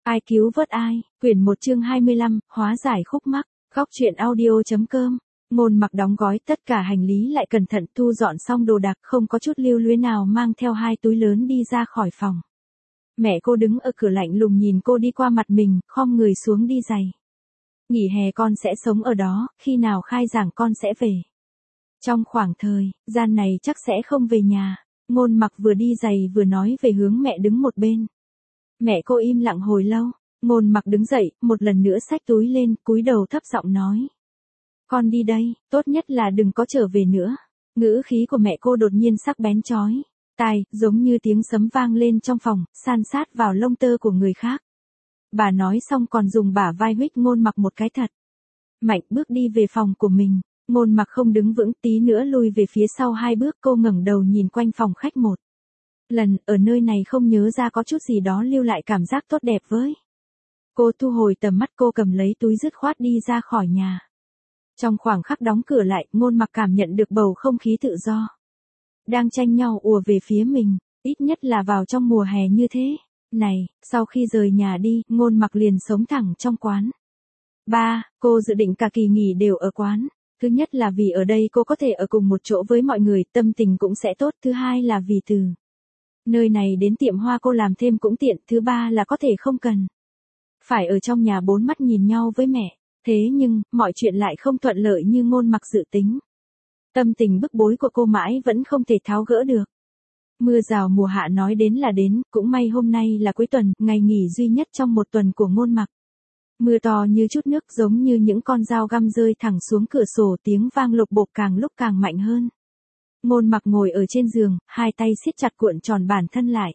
Ai cứu vớt ai, quyển 1 chương 25, hóa giải khúc mắc, góc truyện audio.com. Ngôn Mặc đóng gói tất cả hành lý lại cẩn thận thu dọn xong đồ đạc, không có chút lưu luyến nào mang theo 2 túi lớn đi ra khỏi phòng. Mẹ cô đứng ở cửa lạnh lùng nhìn cô đi qua mặt mình, khom người xuống đi giày. Nghỉ hè con sẽ sống ở đó, khi nào khai giảng con sẽ về. Trong khoảng thời gian này chắc sẽ không về nhà. Ngôn Mặc vừa đi giày vừa nói về hướng mẹ đứng một bên. Mẹ cô im lặng hồi lâu, Ngôn Mặc đứng dậy, một lần nữa xách túi lên, cúi đầu thấp giọng nói. Con đi đây, tốt nhất là đừng có trở về nữa. Ngữ khí của mẹ cô đột nhiên sắc bén chói tai, giống như tiếng sấm vang lên trong phòng, san sát vào lông tơ của người khác. Bà nói xong còn dùng bả vai huých Ngôn Mặc một cái thật mạnh, bước đi về phòng của mình. Ngôn Mặc không đứng vững, tí nữa lùi về phía sau 2 bước, cô ngẩng đầu nhìn quanh phòng khách một lần, ở nơi này không nhớ ra có chút gì đó lưu lại cảm giác tốt đẹp với. Cô thu hồi tầm mắt, cô cầm lấy túi dứt khoát đi ra khỏi nhà. Trong khoảng khắc đóng cửa lại, Ngôn Mặc cảm nhận được bầu không khí tự do đang tranh nhau ùa về phía mình, ít nhất là vào trong mùa hè như thế này. Sau khi rời nhà đi, Ngôn Mặc liền sống thẳng trong quán. Cô dự định cả kỳ nghỉ đều ở quán. Thứ nhất là vì ở đây cô có thể ở cùng một chỗ với mọi người, tâm tình cũng sẽ tốt. Thứ hai là vì từ nơi này đến tiệm hoa cô làm thêm cũng tiện. Thứ ba là có thể không cần phải ở trong nhà 4 mắt nhìn nhau với mẹ. Thế nhưng, mọi chuyện lại không thuận lợi như Ngôn Mặc dự tính. Tâm tình bức bối của cô mãi vẫn không thể tháo gỡ được. Mưa rào mùa hạ nói đến là đến, cũng may hôm nay là cuối tuần, ngày nghỉ duy nhất trong một tuần của Ngôn Mặc. Mưa to như chút nước, giống như những con dao găm rơi thẳng xuống cửa sổ, tiếng vang lộc bộp càng lúc càng mạnh hơn. Ngôn Mặc ngồi ở trên giường, 2 tay siết chặt cuộn tròn bản thân lại.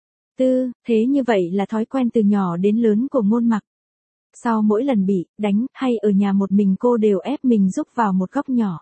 Thế như vậy là thói quen từ nhỏ đến lớn của Ngôn Mặc. Sau mỗi lần bị đánh hay ở nhà một mình, cô đều ép mình rúc vào một góc nhỏ.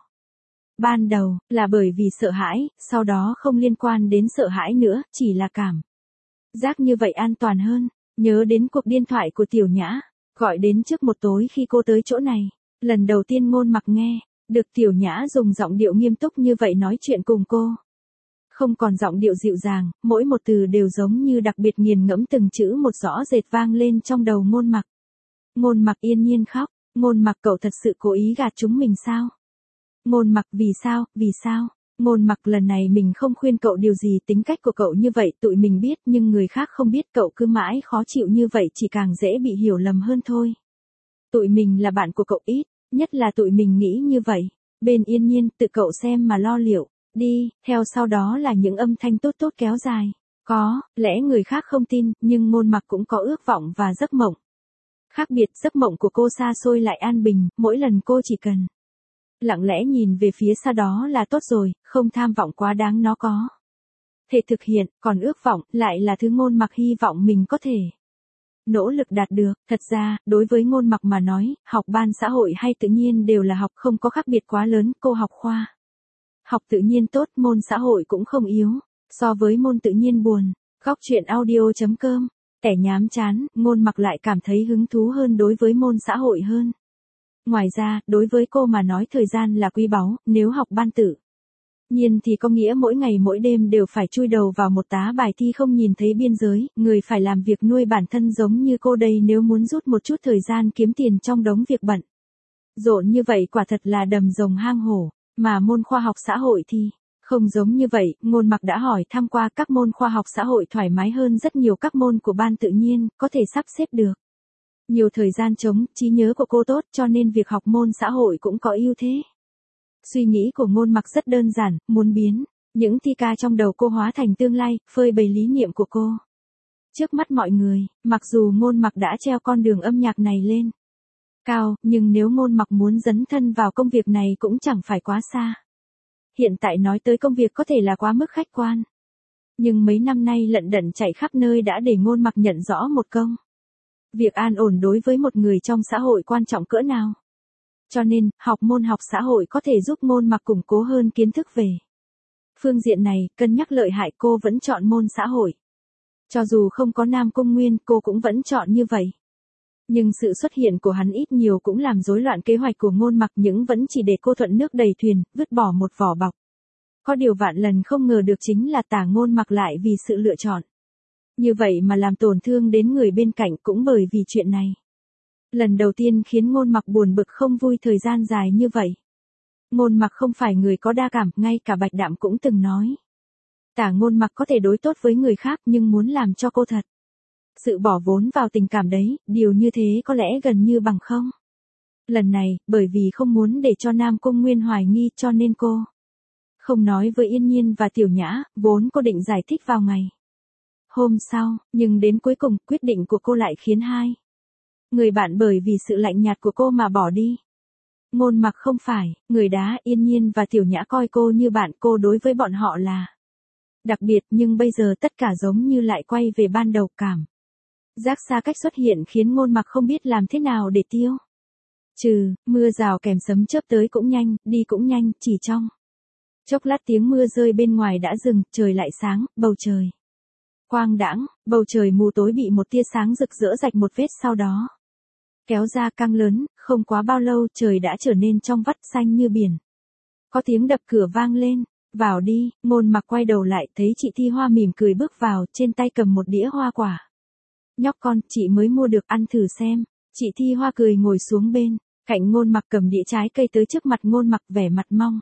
Ban đầu là bởi vì sợ hãi, sau đó không liên quan đến sợ hãi nữa, chỉ là cảm giác như vậy an toàn hơn. Nhớ đến cuộc điện thoại của Tiểu Nhã gọi đến trước một tối khi cô tới chỗ này. Lần đầu tiên Ngôn Mặc nghe được Tiểu Nhã dùng giọng điệu nghiêm túc như vậy nói chuyện cùng cô. Không còn giọng điệu dịu dàng, mỗi một từ đều giống như đặc biệt nghiền ngẫm, từng chữ một rõ rệt vang lên trong đầu Ngôn Mặc. Ngôn Mặc yên nhiên khóc. Ngôn Mặc, cậu thật sự cố ý gạt chúng mình sao? Ngôn Mặc, vì sao? Ngôn Mặc, lần này mình không khuyên cậu điều gì, tính cách của cậu như vậy tụi mình biết, nhưng người khác không biết, cậu cứ mãi khó chịu như vậy chỉ càng dễ bị hiểu lầm hơn thôi. Tụi mình là bạn của cậu, ít nhất là tụi mình nghĩ như vậy. Bên yên nhiên, tự cậu xem mà lo liệu đi. Theo sau đó là những âm thanh tốt tốt kéo dài. Có lẽ người khác không tin, nhưng Ngôn Mặc cũng có ước vọng và giấc mộng. Khác biệt, giấc mộng của cô xa xôi lại an bình, mỗi lần cô chỉ cần lặng lẽ nhìn về phía xa đó là tốt rồi, không tham vọng quá đáng nó có thể thực hiện, còn ước vọng lại là thứ Ngôn Mặc hy vọng mình có thể nỗ lực đạt được. Thật ra, đối với Ngôn Mặc mà nói, học ban xã hội hay tự nhiên đều là học, không có khác biệt quá lớn. Cô học khoa học tự nhiên tốt, môn xã hội cũng không yếu so với môn tự nhiên buồn. Góc truyện audio.com. Kẻ nhám chán, Ngôn Mặc lại cảm thấy hứng thú hơn đối với môn xã hội hơn. Ngoài ra, đối với cô mà nói thời gian là quý báu, nếu học ban tự nhiên thì có nghĩa mỗi ngày mỗi đêm đều phải chui đầu vào một tá bài thi không nhìn thấy biên giới, người phải làm việc nuôi bản thân giống như cô đây, nếu muốn rút một chút thời gian kiếm tiền trong đống việc bận rộn như vậy quả thật là đầm rồng hang hổ. Mà môn khoa học xã hội thì không giống như vậy. Ngôn Mặc đã hỏi thăm qua, các môn khoa học xã hội thoải mái hơn rất nhiều các môn của ban tự nhiên, có thể sắp xếp được nhiều thời gian trống, trí nhớ của cô tốt, cho nên việc học môn xã hội cũng có ưu thế. Suy nghĩ của Ngôn Mặc rất đơn giản, muốn biến những thi ca trong đầu cô hóa thành tương lai, phơi bày lý niệm của cô trước mắt mọi người. Mặc dù Ngôn Mặc đã treo con đường âm nhạc này lên cao, nhưng nếu Ngôn Mặc muốn dấn thân vào công việc này cũng chẳng phải quá xa. Hiện tại nói tới công việc có thể là quá mức khách quan, nhưng mấy năm nay lận đận chạy khắp nơi đã để Ngôn Mặc nhận rõ một công việc an ổn đối với một người trong xã hội quan trọng cỡ nào. Cho nên, học môn học xã hội có thể giúp Ngôn Mặc củng cố hơn kiến thức về phương diện này. Cân nhắc lợi hại, cô vẫn chọn môn xã hội. Cho dù không có Nam Cung Nguyên, cô cũng vẫn chọn như vậy. Nhưng sự xuất hiện của hắn ít nhiều cũng làm rối loạn kế hoạch của Ngôn Mặc, nhưng vẫn chỉ để cô thuận nước đầy thuyền, vứt bỏ một vỏ bọc. Có điều vạn lần không ngờ được chính là Tả Ngôn Mặc lại vì sự lựa chọn Như vậy mà làm tổn thương đến người bên cạnh cũng bởi vì chuyện này. Lần đầu tiên khiến Ngôn Mặc buồn bực không vui thời gian dài như vậy. Ngôn Mặc không phải người có đa cảm, ngay cả Bạch Đạm cũng từng nói. Tả Ngôn Mặc có thể đối tốt với người khác nhưng muốn làm cho cô thật. Sự bỏ vốn vào tình cảm đấy, điều như thế có lẽ gần như bằng không. Lần này, bởi vì không muốn để cho Nam Cung Nguyên hoài nghi cho nên cô không nói với Yên Nhiên và Tiểu Nhã, vốn cô định giải thích vào ngày hôm sau, nhưng đến cuối cùng quyết định của cô lại khiến hai người bạn bởi vì sự lạnh nhạt của cô mà bỏ đi. Ngôn Mặc không phải, người đá Yên Nhiên và Tiểu Nhã coi cô như bạn, cô đối với bọn họ là đặc biệt, nhưng bây giờ tất cả giống như lại quay về ban đầu. Cảm giác xa cách xuất hiện khiến Ngôn Mặc không biết làm thế nào để tiêu trừ. Mưa rào kèm sấm chớp tới cũng nhanh, đi cũng nhanh, chỉ trong chốc lát tiếng mưa rơi bên ngoài đã dừng, trời lại sáng, bầu trời quang đãng, bầu trời mù tối bị một tia sáng rực rỡ rạch một vết, sau đó kéo ra căng lớn, không quá bao lâu trời đã trở nên trong vắt xanh như biển. Có tiếng đập cửa vang lên, vào đi. Ngôn Mặc quay đầu lại thấy chị Thi Hoa mỉm cười bước vào, trên tay cầm một đĩa hoa quả. Nhóc con, chị mới mua được, ăn thử xem. Chị Thi Hoa cười ngồi xuống bên cạnh Ngôn Mặc, cầm đĩa trái cây tới trước mặt Ngôn Mặc, vẻ mặt mong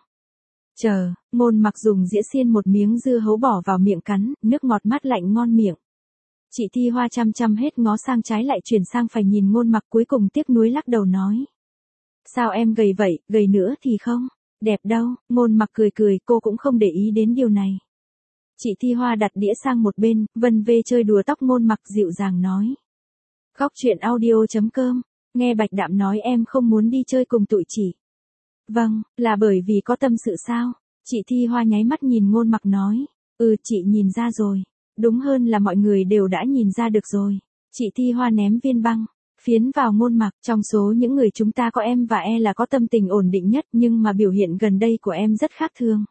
chờ. Ngôn Mặc dùng dĩa xiên một miếng dưa hấu bỏ vào miệng cắn, nước ngọt mát lạnh ngon miệng. Chị Thi Hoa chăm chăm hết ngó sang trái lại chuyển sang phải nhìn Ngôn Mặc, cuối cùng tiếc nuối lắc đầu nói. Sao em gầy vậy, gầy nữa thì không đẹp đâu. Ngôn Mặc cười cười, cô cũng không để ý đến điều này. Chị Thi Hoa đặt đĩa sang một bên, vân vê chơi đùa tóc Ngôn Mặc, dịu dàng nói. Góc truyện audio.com, nghe Bạch Đạm nói em không muốn đi chơi cùng tụi chị. Vâng, là bởi vì có tâm sự sao? Chị Thi Hoa nháy mắt nhìn Ngôn Mặc nói. Chị nhìn ra rồi. Đúng hơn là mọi người đều đã nhìn ra được rồi. Chị Thi Hoa ném viên băng phiến vào Ngôn Mặc. Trong số những người chúng ta có em và là có tâm tình ổn định nhất, nhưng mà biểu hiện gần đây của em rất khác thường.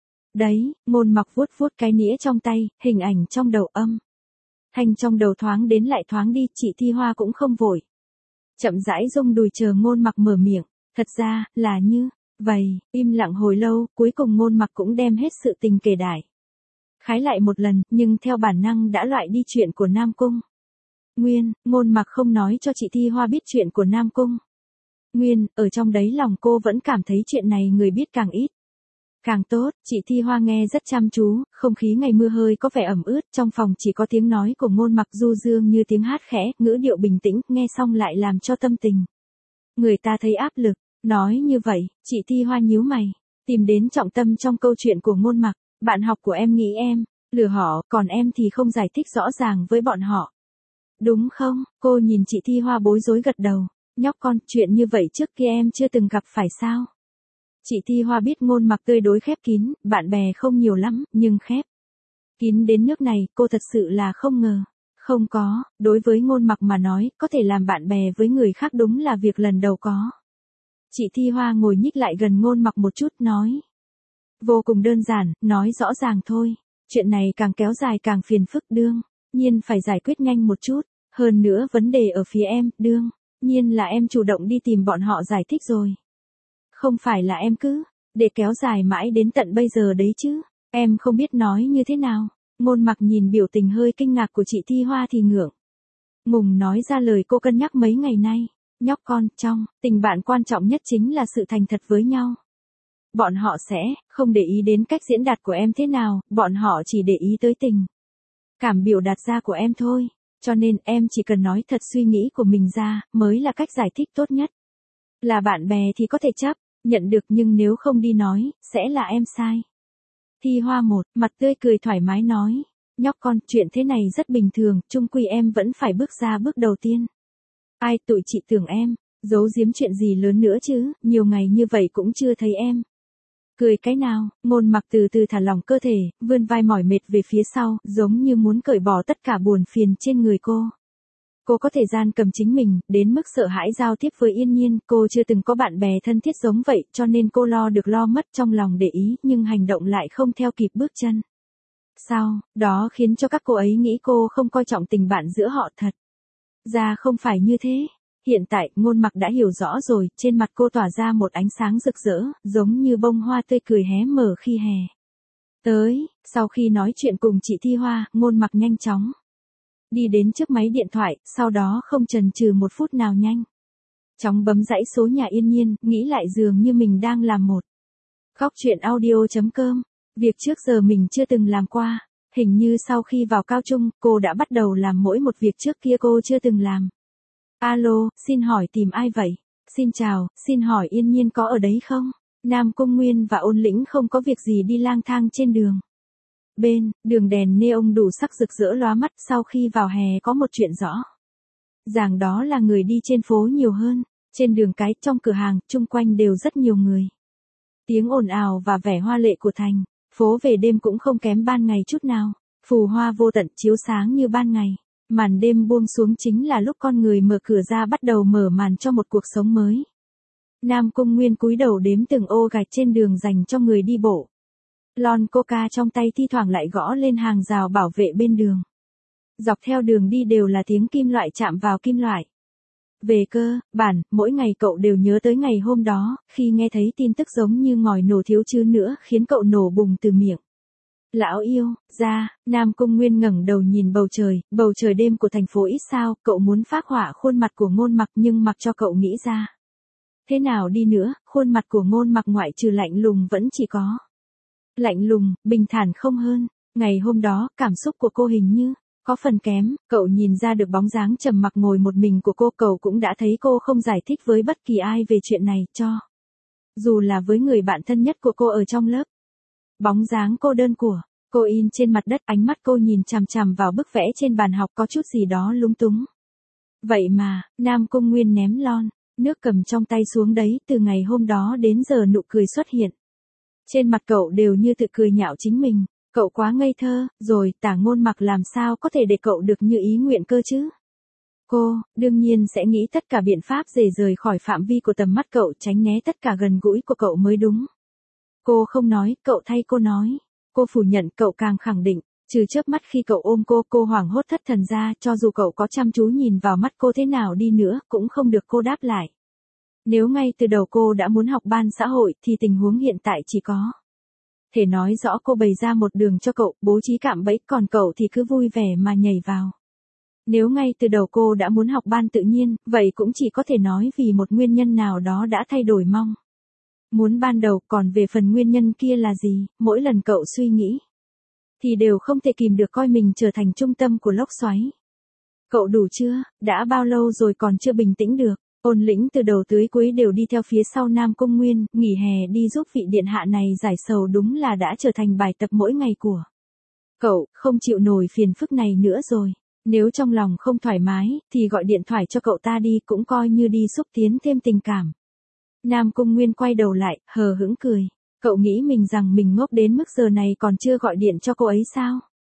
Đấy. Ngôn Mặc vuốt vuốt cái nĩa trong tay, hình ảnh trong đầu thanh trong đầu thoáng đến lại thoáng đi. Chị Thi Hoa cũng không vội, chậm rãi rung đùi chờ Ngôn Mặc mở miệng. Thật ra là như vậy. Im lặng hồi lâu, cuối cùng Ngôn Mặc cũng đem hết sự tình kể đại khái lại một lần, nhưng theo bản năng đã loại đi chuyện của Nam Cung Nguyên. Ngôn Mặc không nói cho chị Thi Hoa biết chuyện của Nam Cung Nguyên, ở trong đấy lòng cô vẫn cảm thấy chuyện này người biết càng ít càng tốt. Chị Thi Hoa nghe rất chăm chú, không khí ngày mưa hơi có vẻ ẩm ướt, trong phòng chỉ có tiếng nói của Ngôn Mặc du dương như tiếng hát khẽ, ngữ điệu bình tĩnh, nghe xong lại làm cho tâm tình người ta thấy áp lực. Nói như vậy, chị Thi Hoa nhíu mày, tìm đến trọng tâm trong câu chuyện của Ngôn Mặc. Bạn học của em nghĩ em lừa họ, còn em thì không giải thích rõ ràng với bọn họ. Đúng không? Cô nhìn chị Thi Hoa bối rối gật đầu. Nhóc con, chuyện như vậy trước kia em chưa từng gặp phải sao? Chị Thi Hoa biết Ngôn Mặc tươi đối khép kín, bạn bè không nhiều lắm, nhưng khép kín đến nước này, cô thật sự là không ngờ. Không có, đối với Ngôn Mặc mà nói, có thể làm bạn bè với người khác đúng là việc lần đầu có. Chị Thi Hoa ngồi nhích lại gần Ngôn Mặc một chút, nói. Vô cùng đơn giản, nói rõ ràng thôi. Chuyện này càng kéo dài càng phiền phức, đương nhiên phải giải quyết nhanh một chút. Hơn nữa vấn đề ở phía em, đương nhiên là em chủ động đi tìm bọn họ giải thích rồi. Không phải là em cứ để kéo dài mãi đến tận bây giờ đấy chứ. Em không biết nói như thế nào. Ngôn Mặc nhìn biểu tình hơi kinh ngạc của chị Thi Hoa thì ngượng ngùng nói ra lời cô cân nhắc mấy ngày nay. Nhóc con, trong tình bạn quan trọng nhất chính là sự thành thật với nhau. Bọn họ sẽ không để ý đến cách diễn đạt của em thế nào, bọn họ chỉ để ý tới tình cảm biểu đạt ra của em thôi. Cho nên em chỉ cần nói thật suy nghĩ của mình ra, mới là cách giải thích tốt nhất. Là bạn bè thì có thể chấp nhận được, nhưng nếu không đi nói, sẽ là em sai. Thi Hoa một mặt tươi cười thoải mái nói. Nhóc con, chuyện thế này rất bình thường, chung quy em vẫn phải bước ra bước đầu tiên. Ai, tụi chị tưởng em giấu giếm chuyện gì lớn nữa chứ, nhiều ngày như vậy cũng chưa thấy em cười cái nào. Ngôn Mặc từ từ thả lỏng cơ thể, vươn vai mỏi mệt về phía sau, giống như muốn cởi bỏ tất cả buồn phiền trên người cô. Cô có thời gian cầm chính mình, đến mức sợ hãi giao tiếp với Yên Nhiên, cô chưa từng có bạn bè thân thiết giống vậy, cho nên cô lo được lo mất, trong lòng để ý, nhưng hành động lại không theo kịp bước chân. Sau đó khiến cho các cô ấy nghĩ cô không coi trọng tình bạn giữa họ, thật ra không phải như thế. Hiện tại, Ngôn Mặc đã hiểu rõ rồi, trên mặt cô tỏa ra một ánh sáng rực rỡ, giống như bông hoa tươi cười hé mở khi hè tới. Sau khi nói chuyện cùng chị Thi Hoa, Ngôn Mặc nhanh chóng Đi đến trước máy điện thoại, sau đó không chần chừ một phút nào nhanh chóng bấm dãy số nhà Yên Nhiên, nghĩ lại dường như mình đang làm một góc truyện audio.com. Việc trước giờ mình chưa từng làm qua. Hình như sau khi vào cao trung, cô đã bắt đầu làm mỗi một việc trước kia cô chưa từng làm. Alo, xin hỏi tìm ai vậy? Xin chào, xin hỏi Yên Nhiên có ở đấy không? Nam Cung Nguyên và Ôn Lĩnh không có việc gì đi lang thang trên đường. Bên, đường đèn neon đủ sắc rực rỡ lóa mắt, sau khi vào hè có một chuyện rõ ràng, đó là người đi trên phố nhiều hơn. Trên đường cái, trong cửa hàng, chung quanh đều rất nhiều người. Tiếng ồn ào và vẻ hoa lệ của thành phố về đêm cũng không kém ban ngày chút nào. Phù hoa vô tận chiếu sáng như ban ngày. Màn đêm buông xuống chính là lúc con người mở cửa ra bắt đầu mở màn cho một cuộc sống mới. Nam Cung Nguyên cúi đầu đếm từng ô gạch trên đường dành cho người đi bộ. Lon coca trong tay thi thoảng lại gõ lên hàng rào bảo vệ bên đường. Dọc theo đường đi đều là tiếng kim loại chạm vào kim loại. Về cơ bản, mỗi ngày cậu đều nhớ tới ngày hôm đó, khi nghe thấy tin tức giống như ngòi nổ thiếu chứ nữa khiến cậu nổ bùng từ miệng. Lão yêu, ra, Nam Cung Nguyên ngẩng đầu nhìn bầu trời đêm của thành phố ít sao, cậu muốn phác họa khuôn mặt của Ngôn Mặc nhưng mặc cho cậu nghĩ ra. Thế nào đi nữa, khuôn mặt của Ngôn Mặc ngoại trừ lạnh lùng vẫn chỉ có lạnh lùng, bình thản không hơn. Ngày hôm đó, cảm xúc của cô hình như có phần kém, cậu nhìn ra được bóng dáng trầm mặc ngồi một mình của cô, cậu cũng đã thấy cô không giải thích với bất kỳ ai về chuyện này, cho dù là với người bạn thân nhất của cô ở trong lớp. Bóng dáng cô đơn của cô in trên mặt đất, ánh mắt cô nhìn chằm chằm vào bức vẽ trên bàn học có chút gì đó lúng túng. Vậy mà, Nam Cung Nguyên ném lon nước cầm trong tay xuống đấy, từ ngày hôm đó đến giờ nụ cười xuất hiện trên mặt cậu đều như tự cười nhạo chính mình. Cậu quá ngây thơ, rồi, Tả Ngôn Mặc làm sao có thể để cậu được như ý nguyện cơ chứ? Cô, đương nhiên sẽ nghĩ tất cả biện pháp để rời khỏi phạm vi của tầm mắt cậu, tránh né tất cả gần gũi của cậu mới đúng. Cô không nói, cậu thay cô nói. Cô phủ nhận, cậu càng khẳng định. Trừ chớp mắt khi cậu ôm cô hoảng hốt thất thần ra, cho dù cậu có chăm chú nhìn vào mắt cô thế nào đi nữa, cũng không được cô đáp lại. Nếu ngay từ đầu cô đã muốn học ban xã hội, thì tình huống hiện tại chỉ có thể nói rõ cô bày ra một đường cho cậu, bố trí cạm bẫy, còn cậu thì cứ vui vẻ mà nhảy vào. Nếu ngay từ đầu cô đã muốn học ban tự nhiên, vậy cũng chỉ có thể nói vì một nguyên nhân nào đó đã thay đổi mong muốn ban đầu, còn về phần nguyên nhân kia là gì, mỗi lần cậu suy nghĩ thì đều không thể kìm được coi mình trở thành trung tâm của lốc xoáy. Cậu đủ chưa, đã bao lâu rồi còn chưa bình tĩnh được? Ôn Lĩnh từ đầu tới cuối đều đi theo phía sau Nam Cung Nguyên, nghỉ hè đi giúp vị điện hạ này giải sầu đúng là đã trở thành bài tập mỗi ngày của cậu, không chịu nổi phiền phức này nữa rồi. Nếu trong lòng không thoải mái, thì gọi điện thoại cho cậu ta đi, cũng coi như đi xúc tiến thêm tình cảm. Nam Cung Nguyên quay đầu lại, hờ hững cười. Cậu nghĩ mình rằng mình ngốc đến mức giờ này còn chưa gọi điện cho cô ấy sao?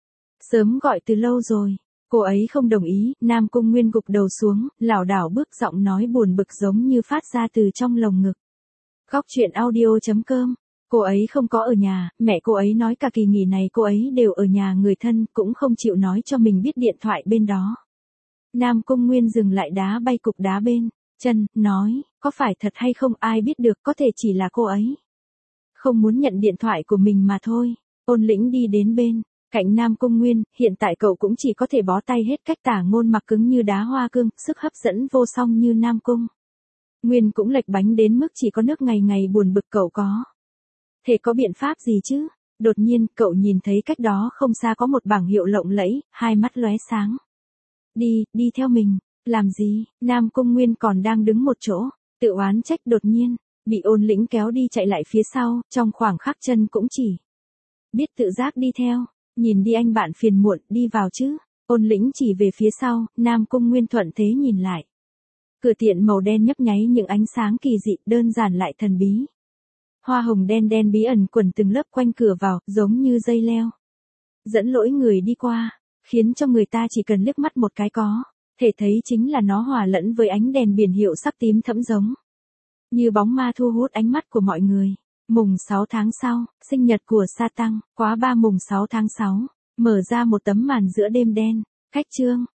Sớm gọi từ lâu rồi. Cô ấy không đồng ý, Nam Cung Nguyên gục đầu xuống, lảo đảo bước, giọng nói buồn bực giống như phát ra từ trong lồng ngực. Góc truyện audio.com. Cô ấy không có ở nhà, mẹ cô ấy nói cả kỳ nghỉ này cô ấy đều ở nhà người thân, cũng không chịu nói cho mình biết điện thoại bên đó. Nam Cung Nguyên dừng lại đá bay cục đá bên chân, nói, có phải thật hay không ai biết được, có thể chỉ là cô ấy không muốn nhận điện thoại của mình mà thôi. Ôn Lĩnh đi đến bên cạnh Nam Cung Nguyên, hiện tại cậu cũng chỉ có thể bó tay hết cách, Tả Ngôn Mặc cứng như đá hoa cương, sức hấp dẫn vô song như Nam Cung Nguyên cũng lệch bánh đến mức chỉ có nước ngày ngày buồn bực, cậu có thể có biện pháp gì chứ? Đột nhiên, cậu nhìn thấy cách đó không xa có một bảng hiệu lộng lẫy, hai mắt lóe sáng. Đi theo mình. Làm gì? Nam Cung Nguyên còn đang đứng một chỗ, tự oán trách, đột nhiên bị Ôn Lĩnh kéo đi chạy lại phía sau, trong khoảng khắc chân cũng chỉ biết tự giác đi theo. Nhìn đi anh bạn phiền muộn, đi vào chứ. Ôn Lĩnh chỉ về phía sau, Nam Cung Nguyên thuận thế nhìn lại. Cửa tiện màu đen nhấp nháy những ánh sáng kỳ dị, đơn giản lại thần bí. Hoa hồng đen đen bí ẩn quẩn từng lớp quanh cửa vào, giống như dây leo dẫn lỗi người đi qua, khiến cho người ta chỉ cần liếc mắt một cái có thể thấy chính là nó hòa lẫn với ánh đèn biển hiệu sắc tím thẫm, giống như bóng ma thu hút ánh mắt của mọi người. Mùng 6 tháng sau, sinh nhật của Sa Tăng, khóa 3 mùng 6 tháng 6, mở ra một tấm màn giữa đêm đen. Khách chương.